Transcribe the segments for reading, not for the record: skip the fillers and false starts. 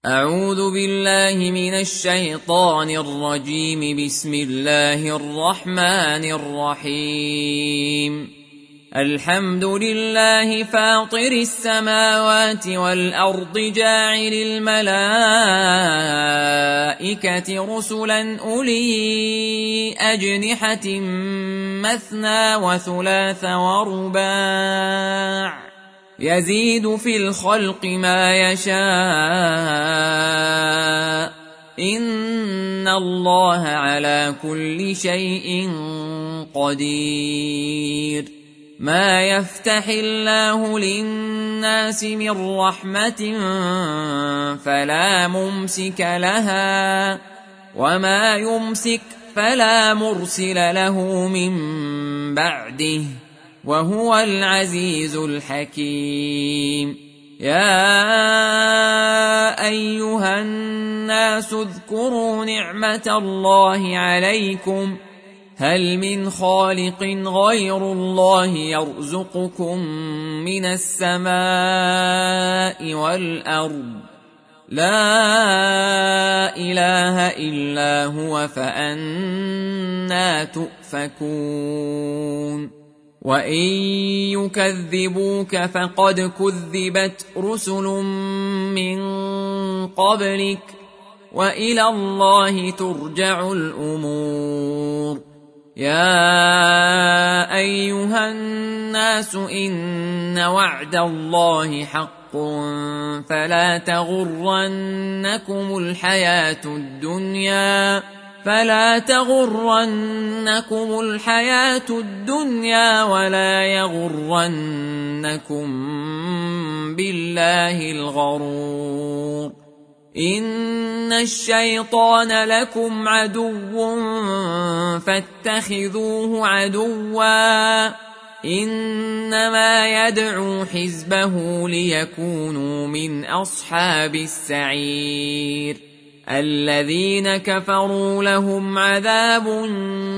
أعوذ بالله من الشيطان الرجيم. بسم الله الرحمن الرحيم. الحمد لله فاطر السماوات والأرض جاعل الملائكة رسلا أولي أجنحة مثنى وثلاث ورباع يزيد في الخلق ما يشاء إن الله على كل شيء قدير. ما يفتح الله للناس من رحمة فلا ممسك لها وما يمسك فلا مرسل له من بعده وهو العزيز الحكيم. يا أيها الناس اذكروا نعمة الله عليكم هل من خالق غير الله يرزقكم من السماء والأرض لا إله إلا هو فأنى تؤفكون. وإن يكذبوك فقد كذبت رسل من قبلك وإلى الله ترجع الأمور. يا أيها الناس إن وعد الله حق فلا تغرنكم الحياة الدنيا ولا يغرنكم بالله الغرور. إن الشيطان لكم عدو فاتخذوه عدوا إنما يدعو حزبه ليكونوا من أصحاب السعير. الذين كفروا لهم عذاب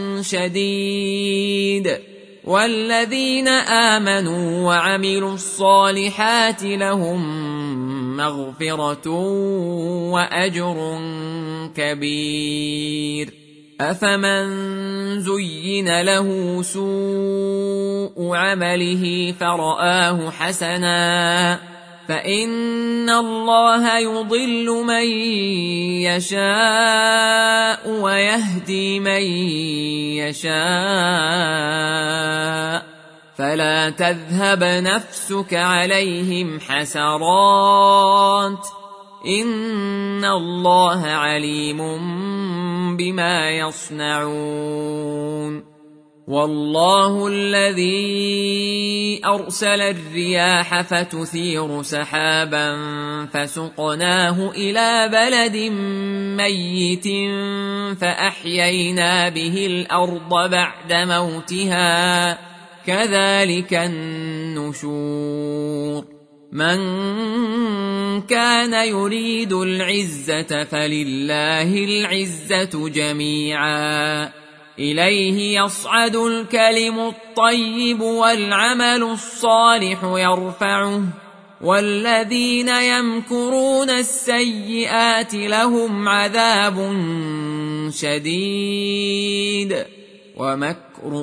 شديد والذين آمنوا وعملوا الصالحات لهم مغفرة وأجر كبير. أفمن زين له سوء عمله فرآه حسنا فإن الله يضل من يشاء ويهدي من يشاء فلا تذهب نفسك عليهم حسرات إن الله عليم بما يصنعون. والله الذي أرسل الرياح فتثير سحابا فسقناه إلى بلد ميت فأحيينا به الأرض بعد موتها كذلك النشور. من كان يريد العزة فلله العزة جميعا إليه يصعد الكلم الطيب والعمل الصالح يرفعه والذين يمكرون السيئات لهم عذاب شديد ومكر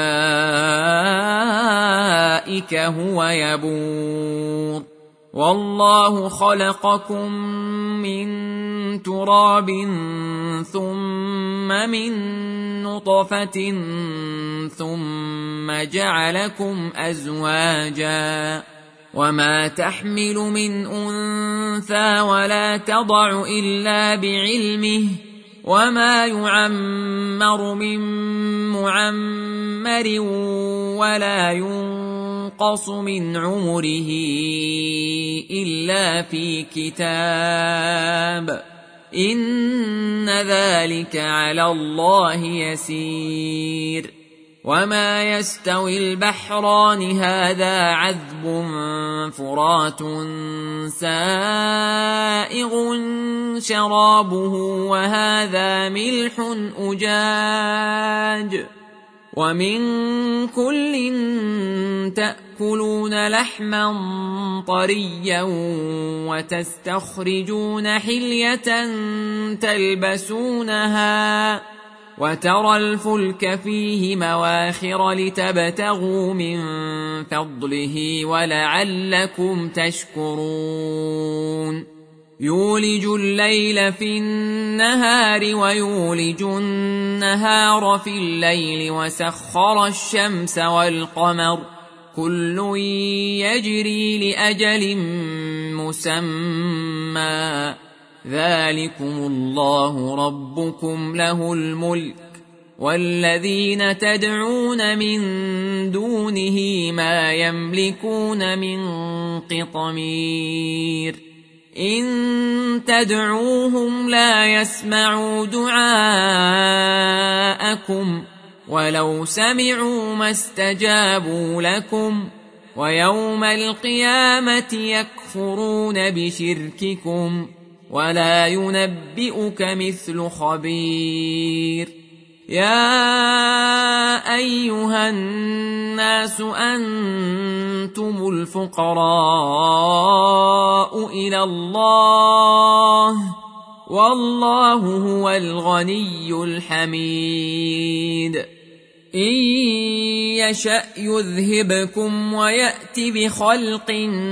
أولئك هو يبور. والله خلقكم من تراب ثم من نطفة ثم جعلكم أزواجا وما تحمل من أنثى ولا تضع إلا بعلمه وما يعمر من معمر ولا ينقص من عمره إلا في كتاب إن ذلك على الله يسير. وما يستوي البحران هذا عذب فرات سائغ شرابه وهذا ملح أجاج ومن كل تأكلون تأكلون لحما طريا وتستخرجون حلية تلبسونها وترى الفلك فيه مواخر لتبتغوا من فضله ولعلكم تشكرون يولج الليل في النهار ويولج النهار في الليل وسخر الشمس والقمر كل يجري لأجل مسمى ذلكم الله ربكم له الملك والذين تدعون من دونه ما يملكون من قطمير إن تدعوهم لا يسمعوا دعاءكم ولو سمعوا ما استجابوا لكم ويوم القيامة يكفرون بشرككم ولا ينبئك مثل خبير يا أيها الناس أنتم الفقراء إلى الله والله هو الغني الحميد إن يشأ يذهبكم ويأت بخلق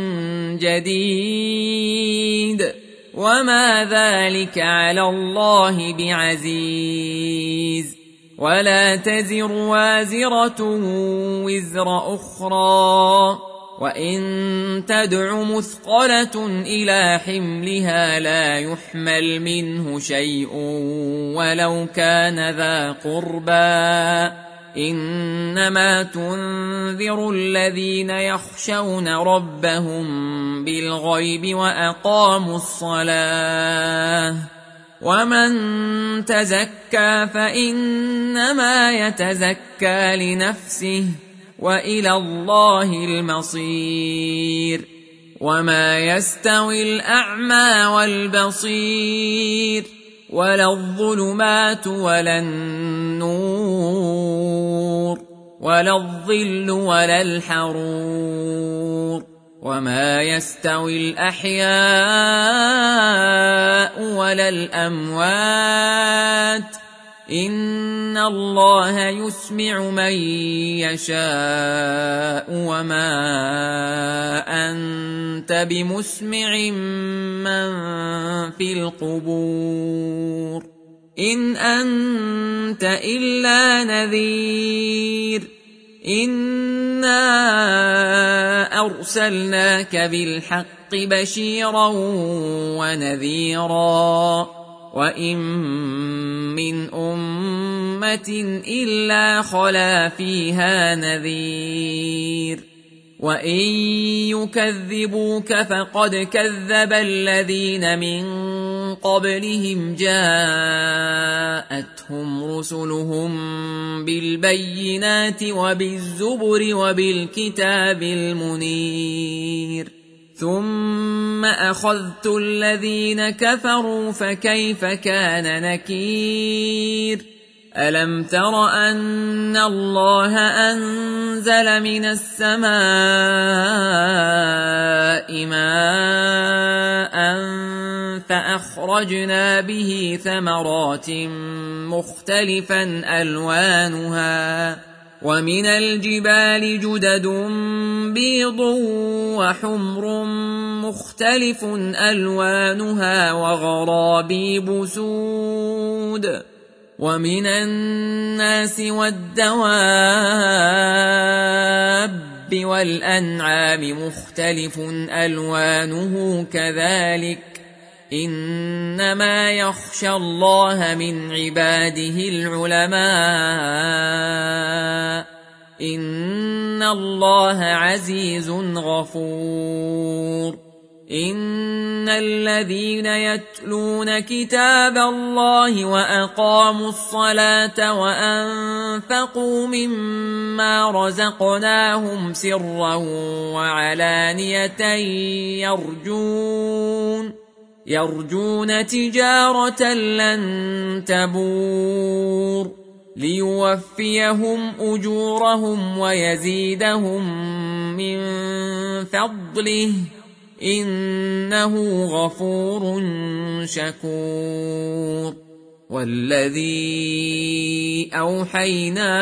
جديد وما ذلك على الله بعزيز ولا تزر وازرة وزر أخرى وإن تدع مثقلة إلى حملها لا يحمل منه شيء ولو كان ذا قربى إنما تنذر الذين يخشون ربهم بالغيب وأقاموا الصلاة ومن تزكى فإنما يتزكى لنفسه وإلى الله المصير وما يستوي الأعمى والبصير ولا الظلمات ولا النور ولا الظل ولا الحرور وما يستوي الأحياء ولا الأموات إن الله يسمع من يشاء وما أنت بمسمع من في القبور إن أنت إلا نذير إنا أرسلناك بالحق بشيرا ونذيرا وإن من أمة إلا خلا فيها نذير وإن يكذبوك فقد كذب الذين من قبلهم جاءتهم رسلهم بالبينات وبالزبر وبالكتاب المنير ثم أخذت الذين كفروا فكيف كان نكير ألم تر أن الله أنزل من السماء ماء فأخرجنا به ثمرات مختلفا ألوانها ومن الجبال جدد بيض وحمر مختلف ألوانها وغرابيب سود ومن الناس والدواب والأنعام مختلف ألوانه كذلك إنما يخشى الله من عباده العلماء إن الله عزيز غفور إن الذين يتلون كتاب الله وأقاموا الصلاة وأنفقوا مما رزقناهم سرا وعلانية يرجون تجارة لن تبور ليوفيهم أجورهم ويزيدهم من فضله إنه غفور شكور والذي أوحينا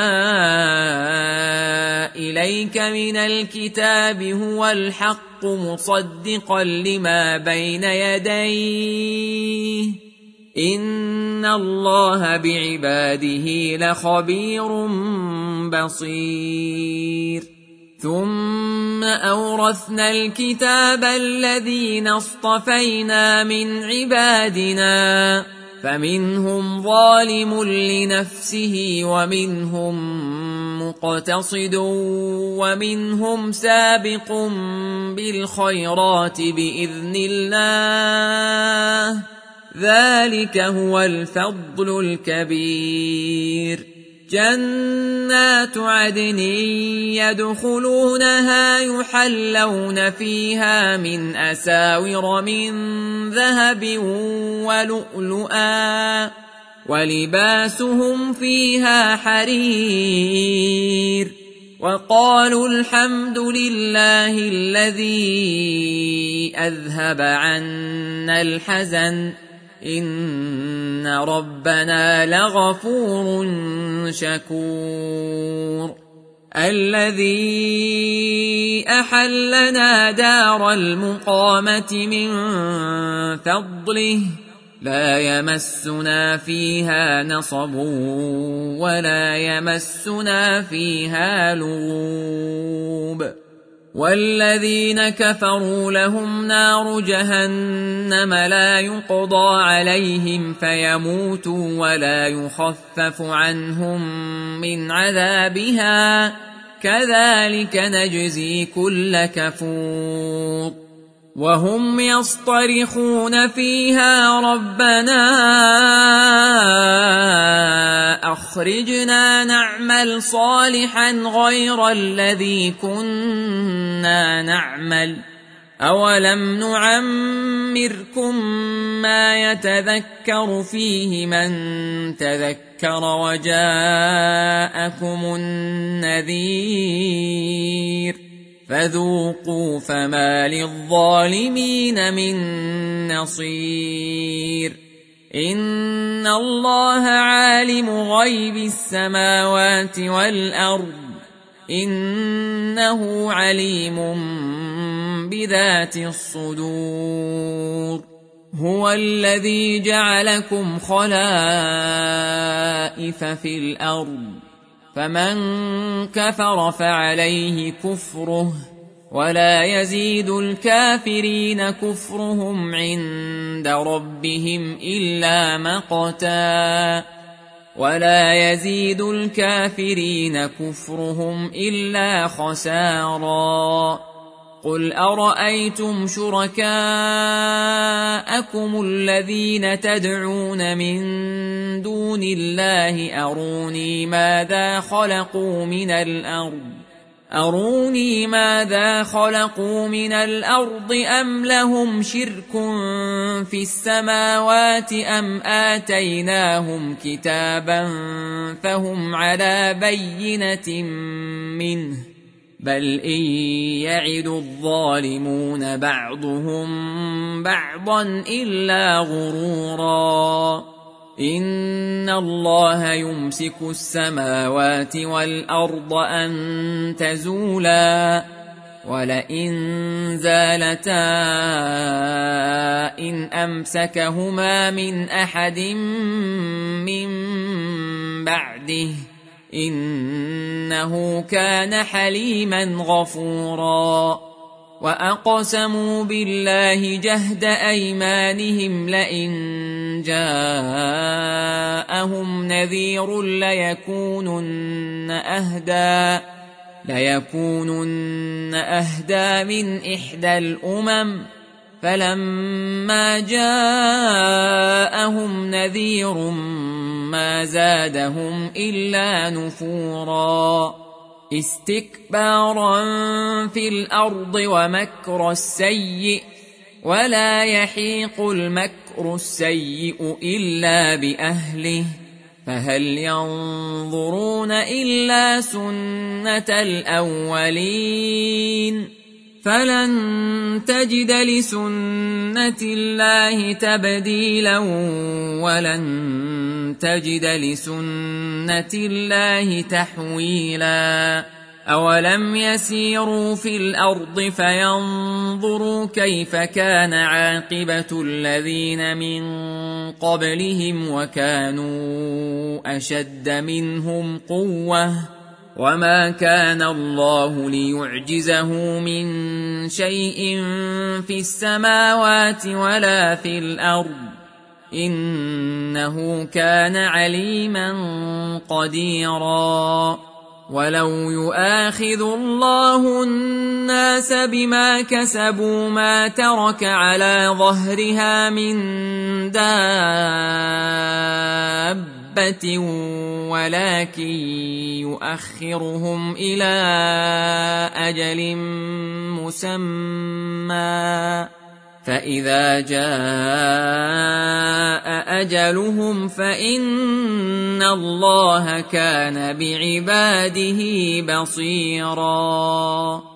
إليك من الكتاب هو الحق مصدقا لما بين يديه إن الله بعباده لخبير بصير ثم أورثنا الكتاب الذين اصطفينا من عبادنا فمنهم ظالم لنفسه ومنهم مقتصد ومنهم سابق بالخيرات بإذن الله ذلك هو الفضل الكبير جنات عدن يدخلونها يحلون فيها من أساور من ذهب ولؤلؤا ولباسهم فيها حرير وقالوا الحمد لله الذي أذهب عنا الحزن إن ربنا لغفور شكور الذي أحلنا دار المقامة من فضله لا يمسنا فيها نصب ولا يمسنا فيها لغوب والذين كفروا لهم نار جهنم لا يقضى عليهم فيموتوا ولا يخفف عنهم من عذابها كذلك نجزي كل كفور وهم يصطرخون فيها ربنا أخرجنا نعمل صالحا غير الذي كنا نعمل أولم نعمركم ما يتذكر فيه من تذكر وجاءكم النذير فذوقوا فما للظالمين من نصير إن الله عالم غيب السماوات والأرض إنه عليم بذات الصدور هو الذي جعلكم خلائف في الأرض فمن كفر فعليه كفره ولا يزيد الكافرين كفرهم عند ربهم إلا مقتا ولا يزيد الكافرين كفرهم إلا خسارا قل أرأيتم شركاءكم الذين تدعون من دون الله أروني ماذا خلقوا من الأرض أم لهم شرك في السماوات أم آتيناهم كتابا فهم على بينة منه بل إن يعد الظالمون بعضهم بعضا إلا غرورا إن الله يمسك السماوات والأرض أن تزولا ولئن زالتا إن أمسكهما من أحد من بعده إنه كان حليما غفورا وأقسموا بالله جهد أيمانهم لئن جاءهم نذير ليكونن أهدى من إحدى الأمم فلما جاءهم نذير ما زادهم إلا نفورا استكبارا في الأرض ومكر السيء ولا يحيق المكر السيء إلا بأهله فهل ينظرون إلا سنة الأولين فلن تجد لسنة الله تبديلا ولن تجد لسنة الله تحويلا أولم يسيروا في الأرض فينظروا كيف كان عاقبة الذين من قبلهم وكانوا أشد منهم قوة وما كان الله ليعجزه من شيء في السماوات ولا في الأرض إنه كان عليما قديرا ولو يؤاخذ الله الناس بما كسبوا ما ترك على ظهرها من دابة ولكن يؤخرهم إلى أجل مسمى فإذا جاء أجلهم فإن الله كان بعباده بصيراً